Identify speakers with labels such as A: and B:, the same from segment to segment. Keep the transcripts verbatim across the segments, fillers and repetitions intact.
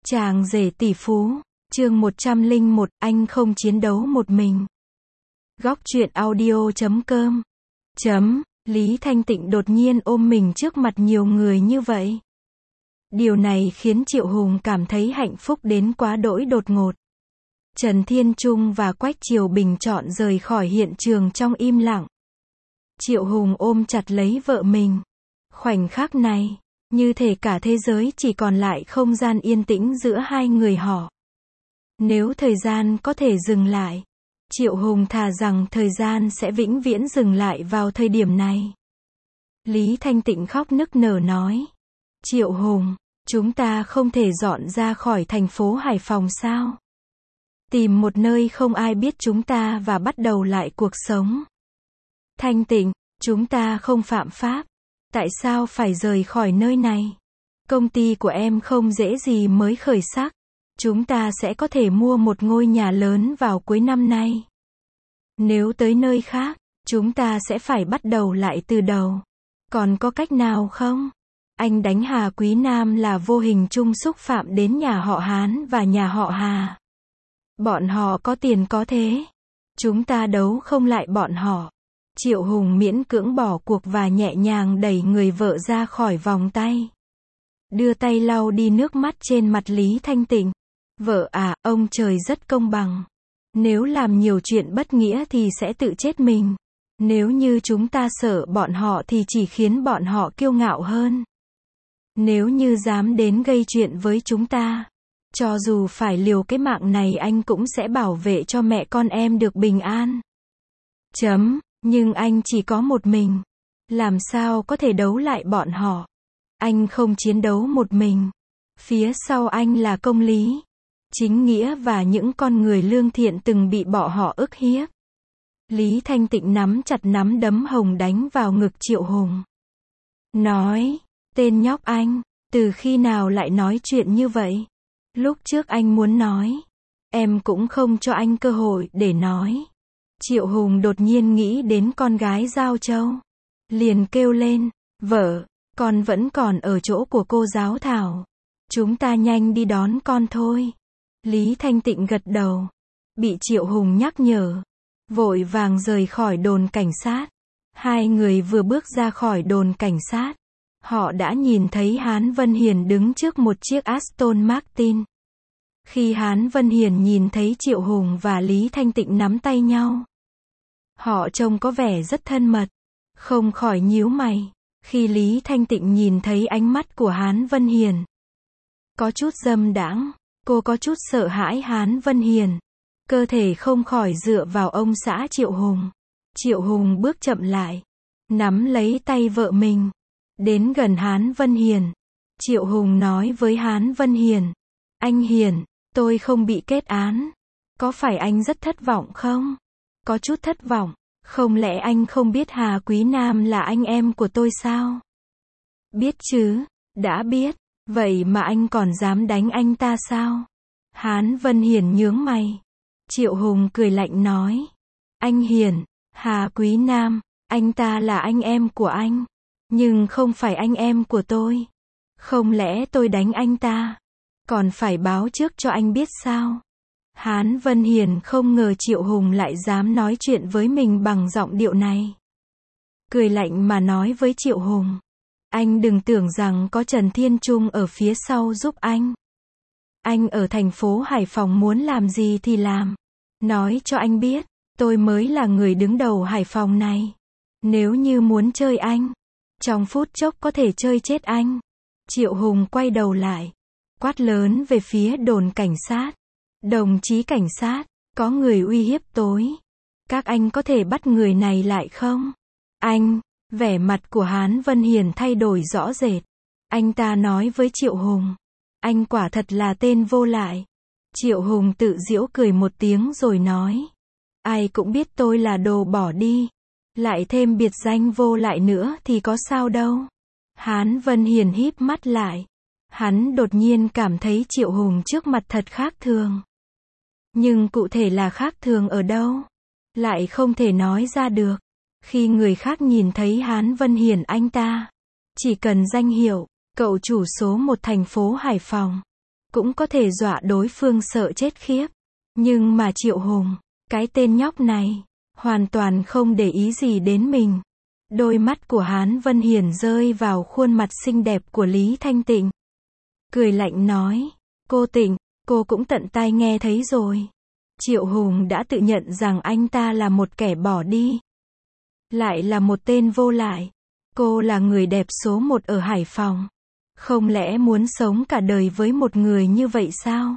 A: Chàng rể tỷ phú, chương một trăm lẻ một, anh không chiến đấu một mình. Góc truyện audio chấm com chấm, Lý Thanh Tịnh đột nhiên ôm mình trước mặt nhiều người như vậy. Điều này khiến Triệu Hùng cảm thấy hạnh phúc đến quá đỗi đột ngột. Trần Thiên Trung và Quách Triều Bình chọn rời khỏi hiện trường trong im lặng. Triệu Hùng ôm chặt lấy vợ mình. Khoảnh khắc này, như thể cả thế giới chỉ còn lại không gian yên tĩnh giữa hai người họ. Nếu thời gian có thể dừng lại, Triệu Hùng thà rằng thời gian sẽ vĩnh viễn dừng lại vào thời điểm này. Lý Thanh Tịnh khóc nức nở nói. Triệu Hùng, chúng ta không thể dọn ra khỏi thành phố Hải Phòng sao? Tìm một nơi không ai biết chúng ta và bắt đầu lại cuộc sống. Thanh Tịnh, chúng ta không phạm pháp. Tại sao phải rời khỏi nơi này? Công ty của em không dễ gì mới khởi sắc. Chúng ta sẽ có thể mua một ngôi nhà lớn vào cuối năm nay. Nếu tới nơi khác, chúng ta sẽ phải bắt đầu lại từ đầu. Còn có cách nào không? Anh đánh Hà Quý Nam là vô hình chung xúc phạm đến nhà họ Hán và nhà họ Hà. Bọn họ có tiền có thế. Chúng ta đấu không lại bọn họ. Triệu Hùng miễn cưỡng bỏ cuộc và nhẹ nhàng đẩy người vợ ra khỏi vòng tay. Đưa tay lau đi nước mắt trên mặt Lý Thanh Tịnh. Vợ à, ông trời rất công bằng. Nếu làm nhiều chuyện bất nghĩa thì sẽ tự chết mình. Nếu như chúng ta sợ bọn họ thì chỉ khiến bọn họ kiêu ngạo hơn. Nếu như dám đến gây chuyện với chúng ta, cho dù phải liều cái mạng này anh cũng sẽ bảo vệ cho mẹ con em được bình an. Chấm. Nhưng anh chỉ có một mình. Làm sao có thể đấu lại bọn họ? Anh không chiến đấu một mình. Phía sau anh là công lý, chính nghĩa và những con người lương thiện từng bị bọn họ ức hiếp. Lý Thanh Tịnh nắm chặt nắm đấm hồng đánh vào ngực Triệu Hùng. Nói, tên nhóc anh, từ khi nào lại nói chuyện như vậy? Lúc trước anh muốn nói, em cũng không cho anh cơ hội để nói. Triệu Hùng đột nhiên nghĩ đến con gái Giao Châu. Liền kêu lên, vợ, con vẫn còn ở chỗ của cô giáo Thảo. Chúng ta nhanh đi đón con thôi. Lý Thanh Tịnh gật đầu. Bị Triệu Hùng nhắc nhở. Vội vàng rời khỏi đồn cảnh sát. Hai người vừa bước ra khỏi đồn cảnh sát. Họ đã nhìn thấy Hán Vân Hiền đứng trước một chiếc Aston Martin. Khi Hán Vân Hiền nhìn thấy Triệu Hùng và Lý Thanh Tịnh nắm tay nhau, họ trông có vẻ rất thân mật, không khỏi nhíu mày. Khi Lý Thanh Tịnh nhìn thấy ánh mắt của Hán Vân Hiền, có chút dâm đãng, cô có chút sợ hãi Hán Vân Hiền, cơ thể không khỏi dựa vào ông xã Triệu Hùng. Triệu Hùng bước chậm lại, nắm lấy tay vợ mình, đến gần Hán Vân Hiền. Triệu Hùng nói với Hán Vân Hiền, anh Hiền, tôi không bị kết án. Có phải anh rất thất vọng không? Có chút thất vọng. Không lẽ anh không biết Hà Quý Nam là anh em của tôi sao? Biết chứ, đã biết. Vậy mà anh còn dám đánh anh ta sao? Hán Vân Hiền nhướng mày. Triệu Hùng cười lạnh nói. Anh Hiền, Hà Quý Nam, anh ta là anh em của anh. Nhưng không phải anh em của tôi. Không lẽ tôi đánh anh ta? Còn phải báo trước cho anh biết sao? Hán Vân Hiền không ngờ Triệu Hùng lại dám nói chuyện với mình bằng giọng điệu này. Cười lạnh mà nói với Triệu Hùng. Anh đừng tưởng rằng có Trần Thiên Trung ở phía sau giúp anh. Anh ở thành phố Hải Phòng muốn làm gì thì làm. Nói cho anh biết, tôi mới là người đứng đầu Hải Phòng này. Nếu như muốn chơi anh, trong phút chốc có thể chơi chết anh. Triệu Hùng quay đầu lại, quát lớn về phía đồn cảnh sát. Đồng chí cảnh sát, có người uy hiếp tối. Các anh có thể bắt người này lại không? Anh, vẻ mặt của Hán Vân Hiền thay đổi rõ rệt. Anh ta nói với Triệu Hùng. Anh quả thật là tên vô lại. Triệu Hùng tự giễu cười một tiếng rồi nói. Ai cũng biết tôi là đồ bỏ đi. Lại thêm biệt danh vô lại nữa thì có sao đâu. Hán Vân Hiền híp mắt lại. Hắn đột nhiên cảm thấy Triệu Hùng trước mặt thật khác thường. Nhưng cụ thể là khác thường ở đâu? Lại không thể nói ra được. Khi người khác nhìn thấy Hán Vân Hiền anh ta, chỉ cần danh hiệu, cậu chủ số một thành phố Hải Phòng, cũng có thể dọa đối phương sợ chết khiếp. Nhưng mà Triệu Hùng, cái tên nhóc này, hoàn toàn không để ý gì đến mình. Đôi mắt của Hán Vân Hiền rơi vào khuôn mặt xinh đẹp của Lý Thanh Tịnh. Cười lạnh nói, cô Tịnh, cô cũng tận tai nghe thấy rồi. Triệu Hùng đã tự nhận rằng anh ta là một kẻ bỏ đi. Lại là một tên vô lại. Cô là người đẹp số một ở Hải Phòng. Không lẽ muốn sống cả đời với một người như vậy sao?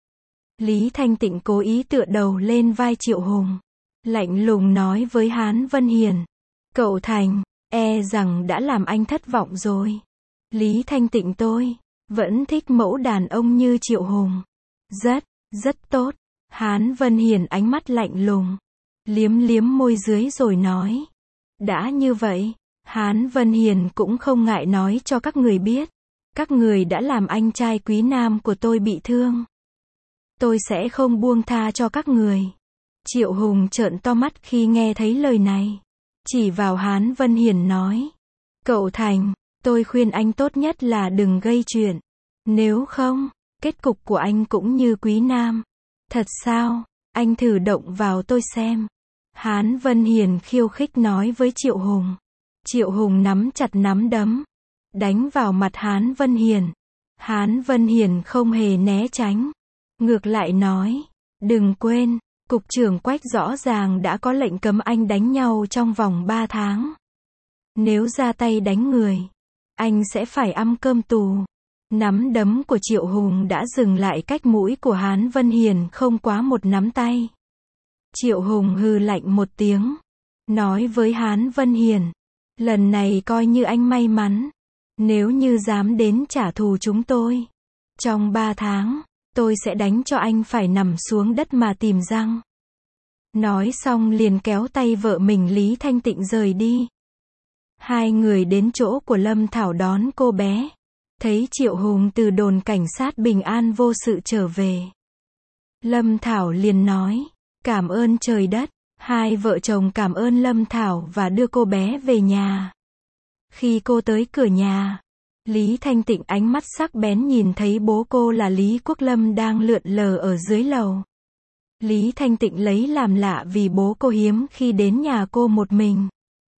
A: Lý Thanh Tịnh cố ý tựa đầu lên vai Triệu Hùng. Lạnh lùng nói với Hán Vân Hiền. Cậu Thành, e rằng đã làm anh thất vọng rồi. Lý Thanh Tịnh tôi, vẫn thích mẫu đàn ông như Triệu Hùng. Rất, rất tốt. Hán Vân Hiền ánh mắt lạnh lùng. Liếm liếm môi dưới rồi nói. Đã như vậy, Hán Vân Hiền cũng không ngại nói cho các người biết. Các người đã làm anh trai quý nam của tôi bị thương. Tôi sẽ không buông tha cho các người. Triệu Hùng trợn to mắt khi nghe thấy lời này. Chỉ vào Hán Vân Hiền nói. Cậu Thành, tôi khuyên anh tốt nhất là đừng gây chuyện. Nếu không, kết cục của anh cũng như quý nam. Thật sao? Anh thử động vào tôi xem. Hán Vân Hiền khiêu khích nói với Triệu Hùng. Triệu Hùng nắm chặt nắm đấm. Đánh vào mặt Hán Vân Hiền. Hán Vân Hiền không hề né tránh. Ngược lại nói. Đừng quên, Cục trưởng Quách rõ ràng đã có lệnh cấm anh đánh nhau trong vòng ba tháng. Nếu ra tay đánh người, anh sẽ phải ăn cơm tù. Nắm đấm của Triệu Hùng đã dừng lại cách mũi của Hán Vân Hiền không quá một nắm tay. Triệu Hùng hừ lạnh một tiếng. Nói với Hán Vân Hiền. Lần này coi như anh may mắn. Nếu như dám đến trả thù chúng tôi. Trong ba tháng, tôi sẽ đánh cho anh phải nằm xuống đất mà tìm răng. Nói xong liền kéo tay vợ mình Lý Thanh Tịnh rời đi. Hai người đến chỗ của Lâm Thảo đón cô bé. Thấy Triệu Hùng từ đồn cảnh sát bình an vô sự trở về. Lâm Thảo liền nói. Cảm ơn trời đất. Hai vợ chồng cảm ơn Lâm Thảo và đưa cô bé về nhà. Khi cô tới cửa nhà, Lý Thanh Tịnh ánh mắt sắc bén nhìn thấy bố cô là Lý Quốc Lâm đang lượn lờ ở dưới lầu. Lý Thanh Tịnh lấy làm lạ vì bố cô hiếm khi đến nhà cô một mình.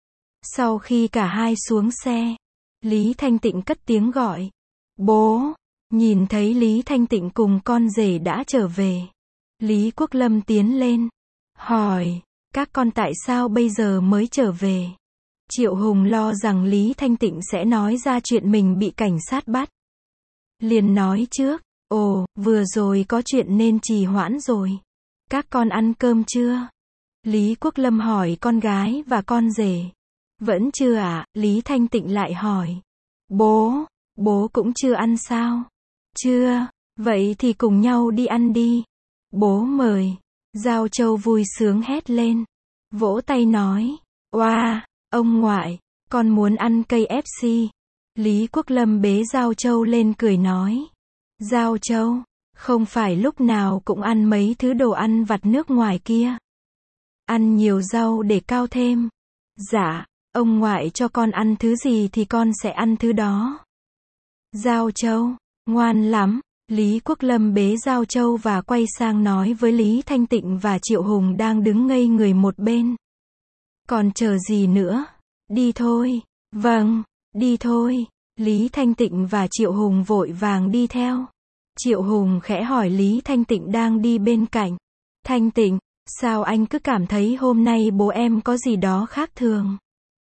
A: Sau khi cả hai xuống xe, Lý Thanh Tịnh cất tiếng gọi. Bố! Nhìn thấy Lý Thanh Tịnh cùng con rể đã trở về. Lý Quốc Lâm tiến lên. Hỏi, các con tại sao bây giờ mới trở về? Triệu Hùng lo rằng Lý Thanh Tịnh sẽ nói ra chuyện mình bị cảnh sát bắt. Liền nói trước, ồ, vừa rồi có chuyện nên trì hoãn rồi. Các con ăn cơm chưa? Lý Quốc Lâm hỏi con gái và con rể. Vẫn chưa ạ, à? Lý Thanh Tịnh lại hỏi. Bố, bố cũng chưa ăn sao? Chưa, vậy thì cùng nhau đi ăn đi. Bố mời. Giao Châu vui sướng hét lên. Vỗ tay nói. Oa, ông ngoại, con muốn ăn cây ép xê. Lý Quốc Lâm bế Giao Châu lên cười nói. Giao Châu, không phải lúc nào cũng ăn mấy thứ đồ ăn vặt nước ngoài kia. Ăn nhiều rau để cao thêm. Dạ, ông ngoại cho con ăn thứ gì thì con sẽ ăn thứ đó. Giao Châu, ngoan lắm. Lý Quốc Lâm bế Giao Châu và quay sang nói với Lý Thanh Tịnh và Triệu Hùng đang đứng ngây người một bên. Còn chờ gì nữa? Đi thôi. Vâng, đi thôi. Lý Thanh Tịnh và Triệu Hùng vội vàng đi theo. Triệu Hùng khẽ hỏi Lý Thanh Tịnh đang đi bên cạnh. Thanh Tịnh, sao anh cứ cảm thấy hôm nay bố em có gì đó khác thường?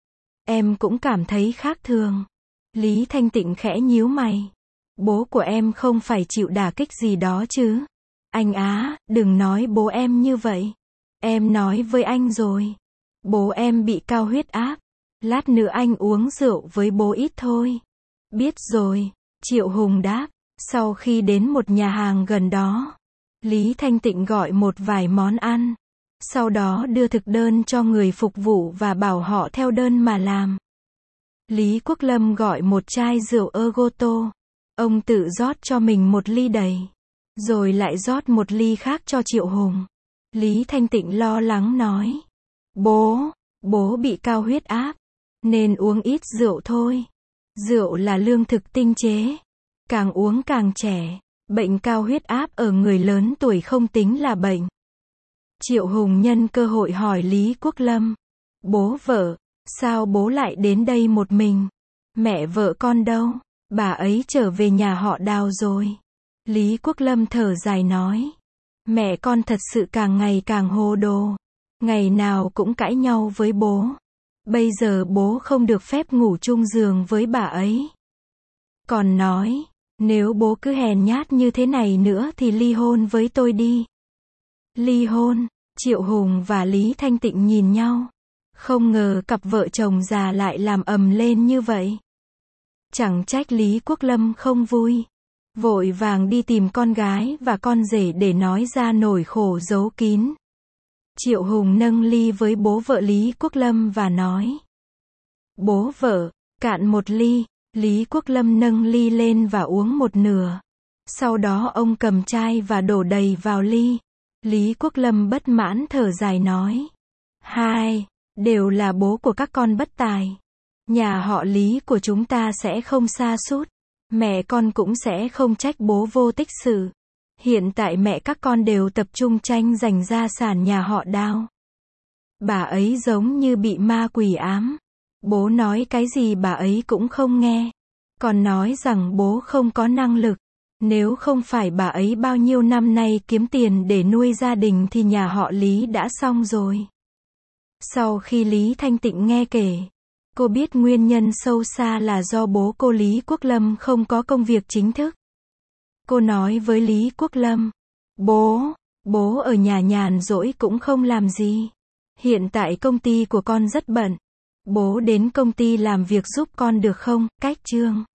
A: Em cũng cảm thấy khác thường. Lý Thanh Tịnh khẽ nhíu mày. Bố của em không phải chịu đả kích gì đó chứ? Anh á, đừng nói bố em như vậy. Em nói với anh rồi. Bố em bị cao huyết áp. Lát nữa anh uống rượu với bố ít thôi. Biết rồi, Triệu Hùng đáp. Sau khi đến một nhà hàng gần đó, Lý Thanh Tịnh gọi một vài món ăn. Sau đó đưa thực đơn cho người phục vụ và bảo họ theo đơn mà làm. Lý Quốc Lâm gọi một chai rượu Ergoto. Ông tự rót cho mình một ly đầy. Rồi lại rót một ly khác cho Triệu Hùng. Lý Thanh Tịnh lo lắng nói. Bố, bố bị cao huyết áp. Nên uống ít rượu thôi. Rượu là lương thực tinh chế. Càng uống càng trẻ. Bệnh cao huyết áp ở người lớn tuổi không tính là bệnh. Triệu Hùng nhân cơ hội hỏi Lý Quốc Lâm. Bố vợ, sao bố lại đến đây một mình? Mẹ vợ con đâu? Bà ấy trở về nhà họ Đào rồi. Lý Quốc Lâm thở dài nói. Mẹ con thật sự càng ngày càng hồ đồ. Ngày nào cũng cãi nhau với bố. Bây giờ bố không được phép ngủ chung giường với bà ấy. Còn nói, nếu bố cứ hèn nhát như thế này nữa thì ly hôn với tôi đi. Ly hôn? Triệu Hùng và Lý Thanh Tịnh nhìn nhau. Không ngờ cặp vợ chồng già lại làm ầm lên như vậy. Chẳng trách Lý Quốc Lâm không vui. Vội vàng đi tìm con gái và con rể để nói ra nỗi khổ giấu kín. Triệu Hùng nâng ly với bố vợ Lý Quốc Lâm và nói. Bố vợ, cạn một ly. Lý Quốc Lâm nâng ly lên và uống một nửa. Sau đó ông cầm chai và đổ đầy vào ly. Lý Quốc Lâm bất mãn thở dài nói. Hai, đều là bố của các con bất tài. Nhà họ Lý của chúng ta sẽ không sa sút. Mẹ con cũng sẽ không trách bố vô tích sự. Hiện tại mẹ các con đều tập trung tranh giành gia sản nhà họ Đào. Bà ấy giống như bị ma quỷ ám. Bố nói cái gì bà ấy cũng không nghe. Còn nói rằng bố không có năng lực. Nếu không phải bà ấy bao nhiêu năm nay kiếm tiền để nuôi gia đình thì nhà họ Lý đã xong rồi. Sau khi Lý Thanh Tịnh nghe kể, cô biết nguyên nhân sâu xa là do bố cô Lý Quốc Lâm không có công việc chính thức. Cô nói với Lý Quốc Lâm, bố, bố ở nhà nhàn rỗi cũng không làm gì. Hiện tại công ty của con rất bận. Bố đến công ty làm việc giúp con được không? Cách chương